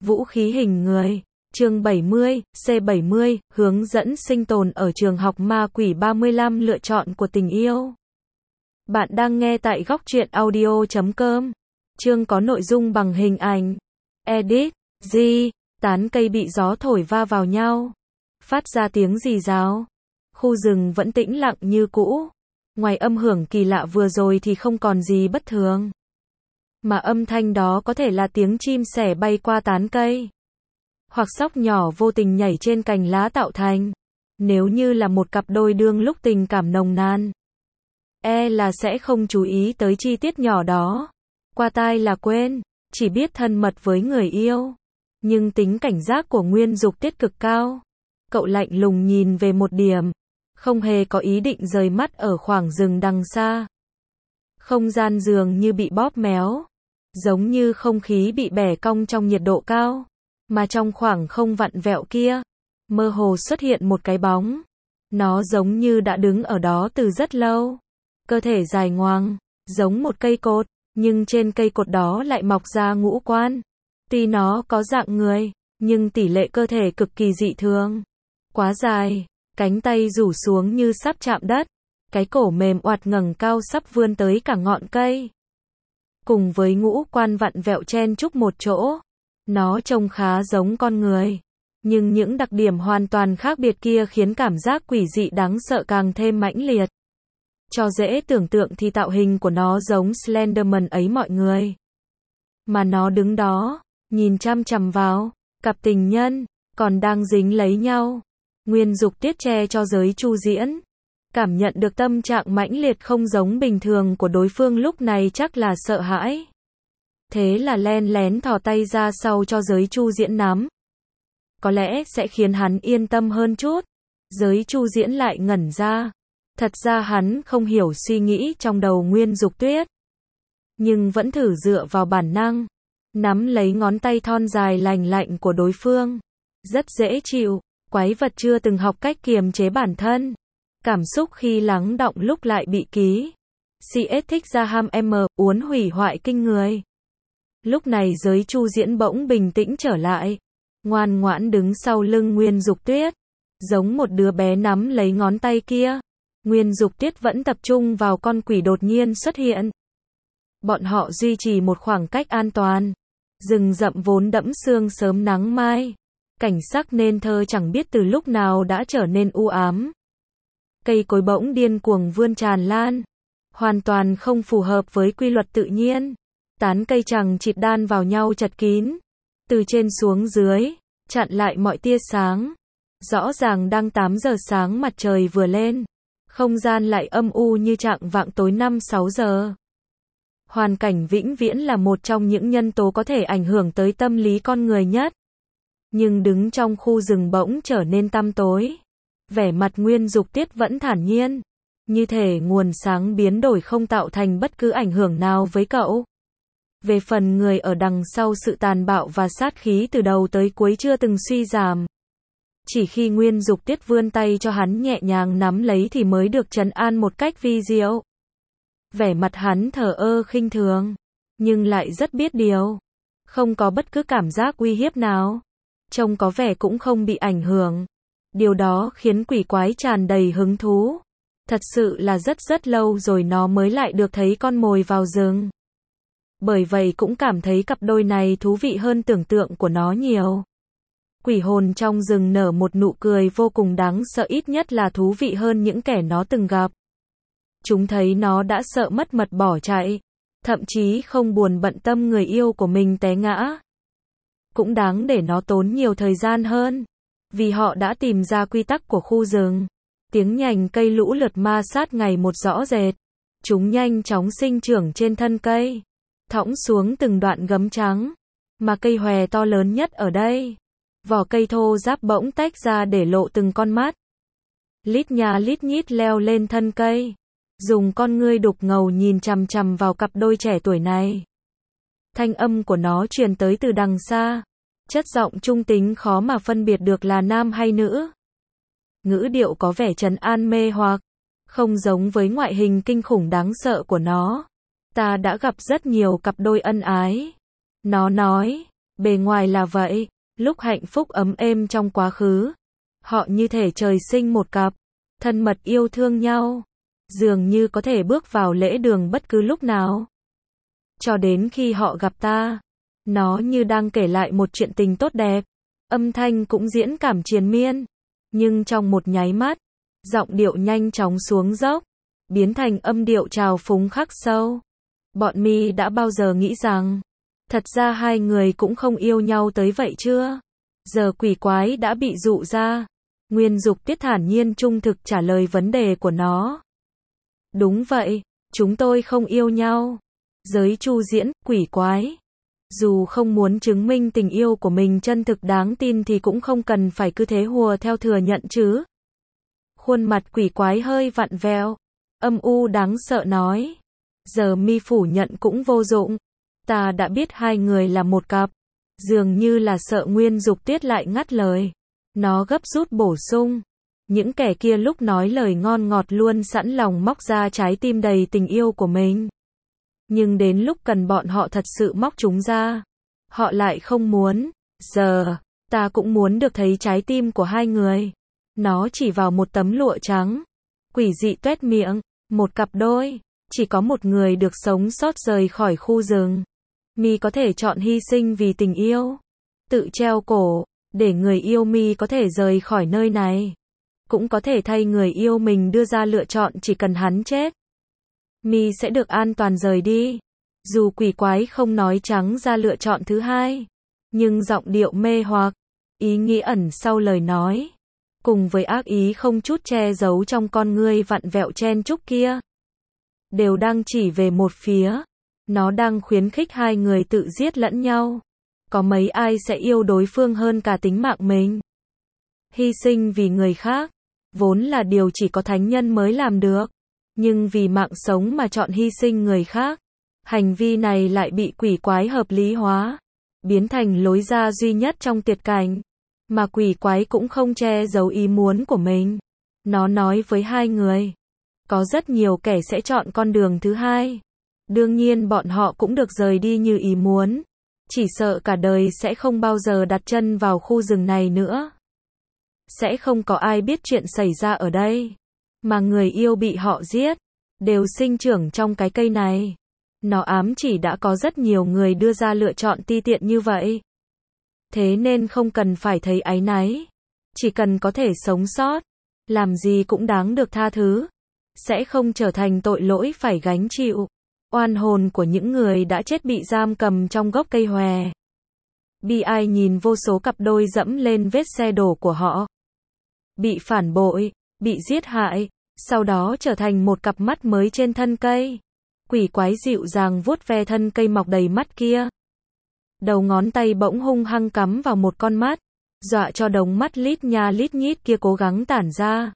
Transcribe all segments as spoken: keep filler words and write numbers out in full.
Vũ khí hình người. Chương bảy mươi, C bảy mươi, hướng dẫn sinh tồn ở trường học ma quỷ ba mươi lăm lựa chọn của tình yêu. Bạn đang nghe tại góc truyện audio chấm com. Chương có nội dung bằng hình ảnh. Edit. G. Tán cây bị gió thổi va vào nhau. Phát ra tiếng rì rào. Khu rừng vẫn tĩnh lặng như cũ. Ngoài âm hưởng kỳ lạ vừa rồi thì không còn gì bất thường. Mà âm thanh đó có thể là tiếng chim sẻ bay qua tán cây. Hoặc sóc nhỏ vô tình nhảy trên cành lá tạo thành. Nếu như là một cặp đôi đương lúc tình cảm nồng nàn, e là sẽ không chú ý tới chi tiết nhỏ đó. Qua tai là quên, chỉ biết thân mật với người yêu. Nhưng tính cảnh giác của Nguyên Dục Tiết cực cao. Cậu lạnh lùng nhìn về một điểm, không hề có ý định rời mắt ở khoảng rừng đằng xa. Không gian dường như bị bóp méo, giống như không khí bị bẻ cong trong nhiệt độ cao. Mà trong khoảng không vặn vẹo kia, mơ hồ xuất hiện một cái bóng. Nó giống như đã đứng ở đó từ rất lâu. Cơ thể dài ngoằng, giống một cây cột, nhưng trên cây cột đó lại mọc ra ngũ quan. Tuy nó có dạng người, nhưng tỷ lệ cơ thể cực kỳ dị thường. Quá dài, cánh tay rủ xuống như sắp chạm đất. Cái cổ mềm oặt ngẩng cao sắp vươn tới cả ngọn cây. Cùng với ngũ quan vặn vẹo chen chúc một chỗ, nó trông khá giống con người. Nhưng những đặc điểm hoàn toàn khác biệt kia khiến cảm giác quỷ dị đáng sợ càng thêm mãnh liệt. Cho dễ tưởng tượng thì tạo hình của nó giống Slenderman ấy mọi người. Mà nó đứng đó, nhìn chăm chằm vào, cặp tình nhân, còn đang dính lấy nhau. Nguyên Dục Tiết che cho giới chu diễn. Cảm nhận được tâm trạng mãnh liệt không giống bình thường của đối phương lúc này chắc là sợ hãi. Thế là len lén thò tay ra sau cho giới chu diễn nắm. Có lẽ sẽ khiến hắn yên tâm hơn chút. Giới chu diễn lại ngẩn ra. Thật ra hắn không hiểu suy nghĩ trong đầu Nguyên Dục Tuyết. Nhưng vẫn thử dựa vào bản năng. Nắm lấy ngón tay thon dài lành lạnh của đối phương. Rất dễ chịu. Quái vật chưa từng học cách kiềm chế bản thân. Cảm xúc khi lắng đọng lúc lại bị ký. xê ét thích ra ham M, uốn hủy hoại kinh người. Lúc này giới chu diễn bỗng bình tĩnh trở lại. Ngoan ngoãn đứng sau lưng Nguyên Dục Tuyết. Giống một đứa bé nắm lấy ngón tay kia. Nguyên Dục Tuyết vẫn tập trung vào con quỷ đột nhiên xuất hiện. Bọn họ duy trì một khoảng cách an toàn. Rừng rậm vốn đẫm sương sớm nắng mai. Cảnh sắc nên thơ chẳng biết từ lúc nào đã trở nên u ám. Cây cối bỗng điên cuồng vươn tràn lan. Hoàn toàn không phù hợp với quy luật tự nhiên. Tán cây chằng chịt đan vào nhau chật kín. Từ trên xuống dưới, chặn lại mọi tia sáng. Rõ ràng đang tám giờ sáng mặt trời vừa lên. Không gian lại âm u như trạng vạng tối năm sáu giờ. Hoàn cảnh vĩnh viễn là một trong những nhân tố có thể ảnh hưởng tới tâm lý con người nhất. Nhưng đứng trong khu rừng bỗng trở nên tăm tối. Vẻ mặt Nguyên Dục Tiết vẫn thản nhiên. Như thể nguồn sáng biến đổi không tạo thành bất cứ ảnh hưởng nào với cậu. Về phần người ở đằng sau sự tàn bạo và sát khí từ đầu tới cuối chưa từng suy giảm. Chỉ khi Nguyên Dục Tiết vươn tay cho hắn nhẹ nhàng nắm lấy thì mới được trấn an một cách vi diệu. Vẻ mặt hắn thờ ơ khinh thường, nhưng lại rất biết điều. Không có bất cứ cảm giác uy hiếp nào. Trông có vẻ cũng không bị ảnh hưởng. Điều đó khiến quỷ quái tràn đầy hứng thú. Thật sự là rất rất lâu rồi nó mới lại được thấy con mồi vào rừng. Bởi vậy cũng cảm thấy cặp đôi này thú vị hơn tưởng tượng của nó nhiều. Quỷ hồn trong rừng nở một nụ cười vô cùng đáng sợ, ít nhất là thú vị hơn những kẻ nó từng gặp. Chúng thấy nó đã sợ mất mật bỏ chạy. Thậm chí không buồn bận tâm người yêu của mình té ngã. Cũng đáng để nó tốn nhiều thời gian hơn. Vì họ đã tìm ra quy tắc của khu rừng. Tiếng nhành cây lũ lượt ma sát ngày một rõ rệt. Chúng nhanh chóng sinh trưởng trên thân cây. Thõng xuống từng đoạn gấm trắng. Mà cây hòe to lớn nhất ở đây. Vỏ cây thô ráp bỗng tách ra để lộ từng con mắt. Lít nhà lít nhít leo lên thân cây. Dùng con ngươi đục ngầu nhìn chằm chằm vào cặp đôi trẻ tuổi này. Thanh âm của nó truyền tới từ đằng xa. Chất giọng trung tính khó mà phân biệt được là nam hay nữ. Ngữ điệu có vẻ trấn an mê hoặc. Không giống với ngoại hình kinh khủng đáng sợ của nó. Ta đã gặp rất nhiều cặp đôi ân ái. Nó nói, Bề ngoài là vậy, lúc hạnh phúc ấm êm trong quá khứ, họ như thể trời sinh một cặp, thân mật yêu thương nhau, dường như có thể bước vào lễ đường bất cứ lúc nào. Cho đến khi họ gặp ta, nó như đang kể lại một chuyện tình tốt đẹp, âm thanh cũng diễn cảm triền miên, nhưng trong một nháy mắt, giọng điệu nhanh chóng xuống dốc, biến thành âm điệu trào phúng khắc sâu. Bọn mi đã bao giờ nghĩ rằng, thật ra hai người cũng không yêu nhau tới vậy chưa? Giờ quỷ quái đã bị dụ ra. Nguyên Dục Tiết thản nhiên trung thực trả lời vấn đề của nó. Đúng vậy, chúng tôi không yêu nhau. Giới Chu Diễn, quỷ quái. Dù không muốn chứng minh tình yêu của mình chân thực đáng tin thì cũng không cần phải cứ thế hùa theo thừa nhận chứ. Khuôn mặt quỷ quái hơi vặn vẹo, âm u đáng sợ nói. Giờ mi phủ nhận cũng vô dụng. Ta đã biết hai người là một cặp. Dường như là sợ Nguyên Dục Tiết lại ngắt lời. Nó gấp rút bổ sung. Những kẻ kia lúc nói lời ngon ngọt luôn sẵn lòng móc ra trái tim đầy tình yêu của mình. Nhưng đến lúc cần bọn họ thật sự móc chúng ra, họ lại không muốn. Giờ, ta cũng muốn được thấy trái tim của hai người. Nó chỉ vào một tấm lụa trắng. Quỷ dị tuét miệng. Một cặp đôi. Chỉ có một người được sống sót rời khỏi khu rừng. Mi có thể chọn hy sinh vì tình yêu. Tự treo cổ. Để người yêu mi có thể rời khỏi nơi này. Cũng có thể thay người yêu mình đưa ra lựa chọn chỉ cần hắn chết. Mi sẽ được an toàn rời đi. Dù quỷ quái không nói trắng ra lựa chọn thứ hai. Nhưng giọng điệu mê hoặc. Ý nghĩ ẩn sau lời nói. Cùng với ác ý không chút che giấu trong con ngươi vặn vẹo chen chúc kia. Đều đang chỉ về một phía. Nó đang khuyến khích hai người tự giết lẫn nhau. Có mấy ai sẽ yêu đối phương hơn cả tính mạng mình. Hy sinh vì người khác. Vốn là điều chỉ có thánh nhân mới làm được. Nhưng vì mạng sống mà chọn hy sinh người khác. Hành vi này lại bị quỷ quái hợp lý hóa. Biến thành lối ra duy nhất trong tuyệt cảnh. Mà quỷ quái cũng không che giấu ý muốn của mình. Nó nói với hai người. Có rất nhiều kẻ sẽ chọn con đường thứ hai. Đương nhiên bọn họ cũng được rời đi như ý muốn. Chỉ sợ cả đời sẽ không bao giờ đặt chân vào khu rừng này nữa. Sẽ không có ai biết chuyện xảy ra ở đây. Mà người yêu bị họ giết. Đều sinh trưởng trong cái cây này. Nó ám chỉ đã có rất nhiều người đưa ra lựa chọn ti tiện như vậy. Thế nên không cần phải thấy áy náy. Chỉ cần có thể sống sót. Làm gì cũng đáng được tha thứ. Sẽ không trở thành tội lỗi phải gánh chịu. Oan hồn của những người đã chết bị giam cầm trong gốc cây hòe. Bi ai nhìn vô số cặp đôi dẫm lên vết xe đổ của họ. Bị phản bội, bị giết hại, sau đó trở thành một cặp mắt mới trên thân cây. Quỷ quái dịu dàng vuốt ve thân cây mọc đầy mắt kia. Đầu ngón tay bỗng hung hăng cắm vào một con mắt, dọa cho đống mắt lít nha lít nhít kia cố gắng tản ra.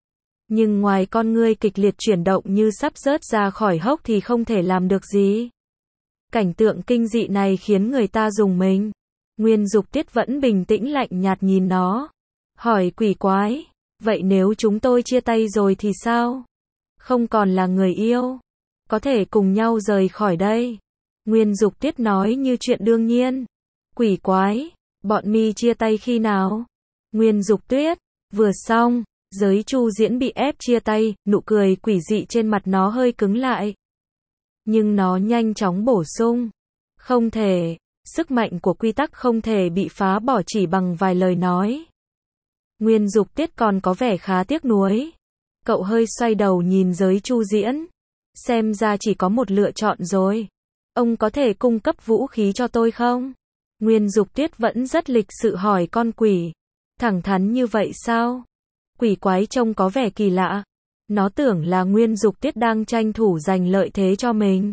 Nhưng ngoài con ngươi kịch liệt chuyển động như sắp rớt ra khỏi hốc thì không thể làm được gì. Cảnh tượng kinh dị này khiến người ta rùng mình. Nguyên Dục Tiết vẫn bình tĩnh lạnh nhạt nhìn nó. Hỏi quỷ quái, vậy nếu chúng tôi chia tay rồi thì sao? Không còn là người yêu. Có thể cùng nhau rời khỏi đây. Nguyên Dục Tiết nói như chuyện đương nhiên. Quỷ quái, bọn mi chia tay khi nào? Nguyên Dục Tiết, vừa xong. Giới Chu Diễn bị ép chia tay, nụ cười quỷ dị trên mặt nó hơi cứng lại. Nhưng nó nhanh chóng bổ sung. Không thể, sức mạnh của quy tắc không thể bị phá bỏ chỉ bằng vài lời nói. Nguyên Dục Tiết còn có vẻ khá tiếc nuối. Cậu hơi xoay đầu nhìn Giới Chu Diễn. Xem ra chỉ có một lựa chọn rồi. Ông có thể cung cấp vũ khí cho tôi không? Nguyên Dục Tiết vẫn rất lịch sự hỏi con quỷ. Thẳng thắn như vậy sao? Quỷ quái trông có vẻ kỳ lạ. Nó tưởng là Nguyên Dục Tiết đang tranh thủ giành lợi thế cho mình.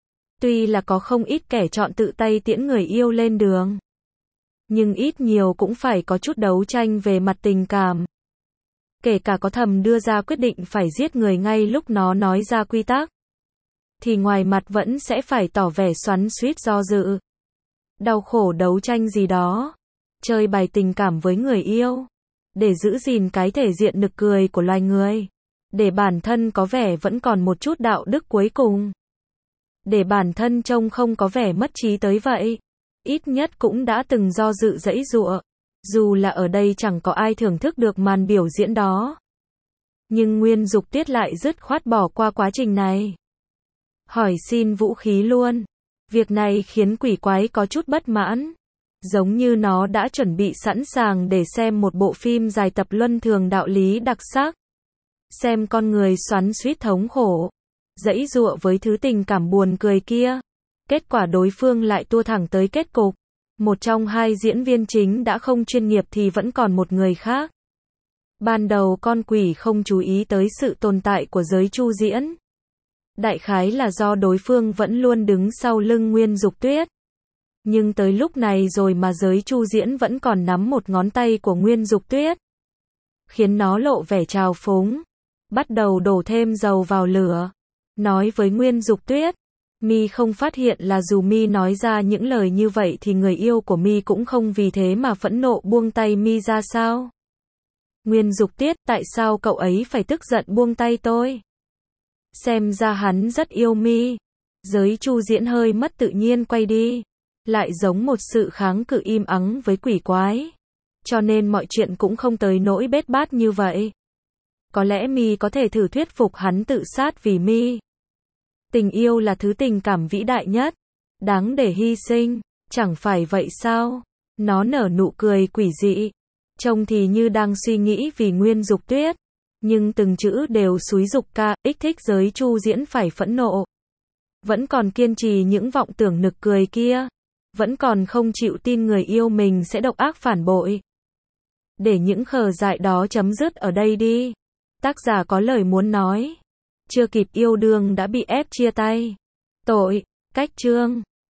Tuy là có không ít kẻ chọn tự tay tiễn người yêu lên đường. Nhưng ít nhiều cũng phải có chút đấu tranh về mặt tình cảm. Kể cả có thầm đưa ra quyết định phải giết người ngay lúc nó nói ra quy tắc. Thì ngoài mặt vẫn sẽ phải tỏ vẻ xoắn xuýt do dự. Đau khổ đấu tranh gì đó. Chơi bài tình cảm với người yêu. Để giữ gìn cái thể diện nực cười của loài người. Để bản thân có vẻ vẫn còn một chút đạo đức cuối cùng. Để bản thân trông không có vẻ mất trí tới vậy. ít nhất cũng đã từng do dự giãy giụa. Dù là ở đây chẳng có ai thưởng thức được màn biểu diễn đó. Nhưng Nguyên Dục Tuyết lại dứt khoát bỏ qua quá trình này. Hỏi xin vũ khí luôn. Việc này khiến quỷ quái có chút bất mãn. Giống như nó đã chuẩn bị sẵn sàng để xem một bộ phim dài tập luân thường đạo lý đặc sắc. Xem con người xoắn xuýt thống khổ, giãy giụa với thứ tình cảm buồn cười kia. Kết quả đối phương lại tua thẳng tới kết cục. Một trong hai diễn viên chính đã không chuyên nghiệp thì vẫn còn một người khác. Ban đầu con quỷ không chú ý tới sự tồn tại của giới Chu Diễn. Đại khái là do đối phương vẫn luôn đứng sau lưng Nguyên Dục Tuyết. Nhưng tới lúc này rồi mà giới Chu Diễn vẫn còn nắm một ngón tay của Nguyên Dục Tuyết. Khiến nó lộ vẻ trào phúng. Bắt đầu đổ thêm dầu vào lửa. Nói với Nguyên Dục Tuyết. Mi không phát hiện là dù Mi nói ra những lời như vậy thì người yêu của Mi cũng không vì thế mà phẫn nộ buông tay Mi ra sao? Nguyên Dục Tuyết, tại sao cậu ấy phải tức giận buông tay tôi? Xem ra hắn rất yêu Mi. Giới Chu Diễn hơi mất tự nhiên quay đi. Lại giống một sự kháng cự im ắng với quỷ quái. Cho nên mọi chuyện cũng không tới nỗi bết bát như vậy. Có lẽ Mi có thể thử thuyết phục hắn tự sát vì Mi. Tình yêu là thứ tình cảm vĩ đại nhất. Đáng để hy sinh. Chẳng phải vậy sao? Nó nở nụ cười quỷ dị. Trông thì như đang suy nghĩ vì Nguyên Dục Tuyết. Nhưng từng chữ đều xúi giục ca, ích thích giới Chu Diễn phải phẫn nộ. Vẫn còn kiên trì những vọng tưởng nực cười kia. Vẫn còn không chịu tin người yêu mình sẽ độc ác phản bội. Để những khờ dại đó chấm dứt ở đây đi. Tác giả có lời muốn nói. Chưa kịp yêu đương đã bị ép chia tay. Tội, cách chương.